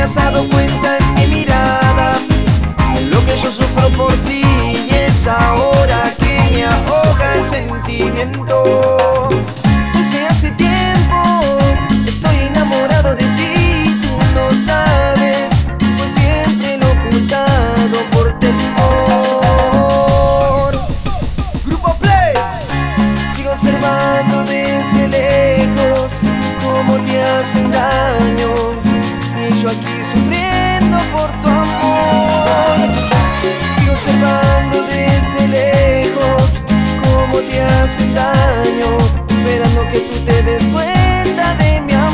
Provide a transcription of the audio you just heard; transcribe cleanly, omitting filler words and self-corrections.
has dado cuenta en mi mirada lo que yo sufro por ti, y es ahora que me ahoga el sentimiento. Desde hace tiempo estoy enamorado de ti, tú no sabes, pues siempre lo he ocultado por temor. Grupo Play. Sigo observando desde lejos cómo te hacen daño, y yo aquí sufriendo por tu amor. Sigo observando desde lejos cómo te hacen daño, esperando que tú te des cuenta de mi amor.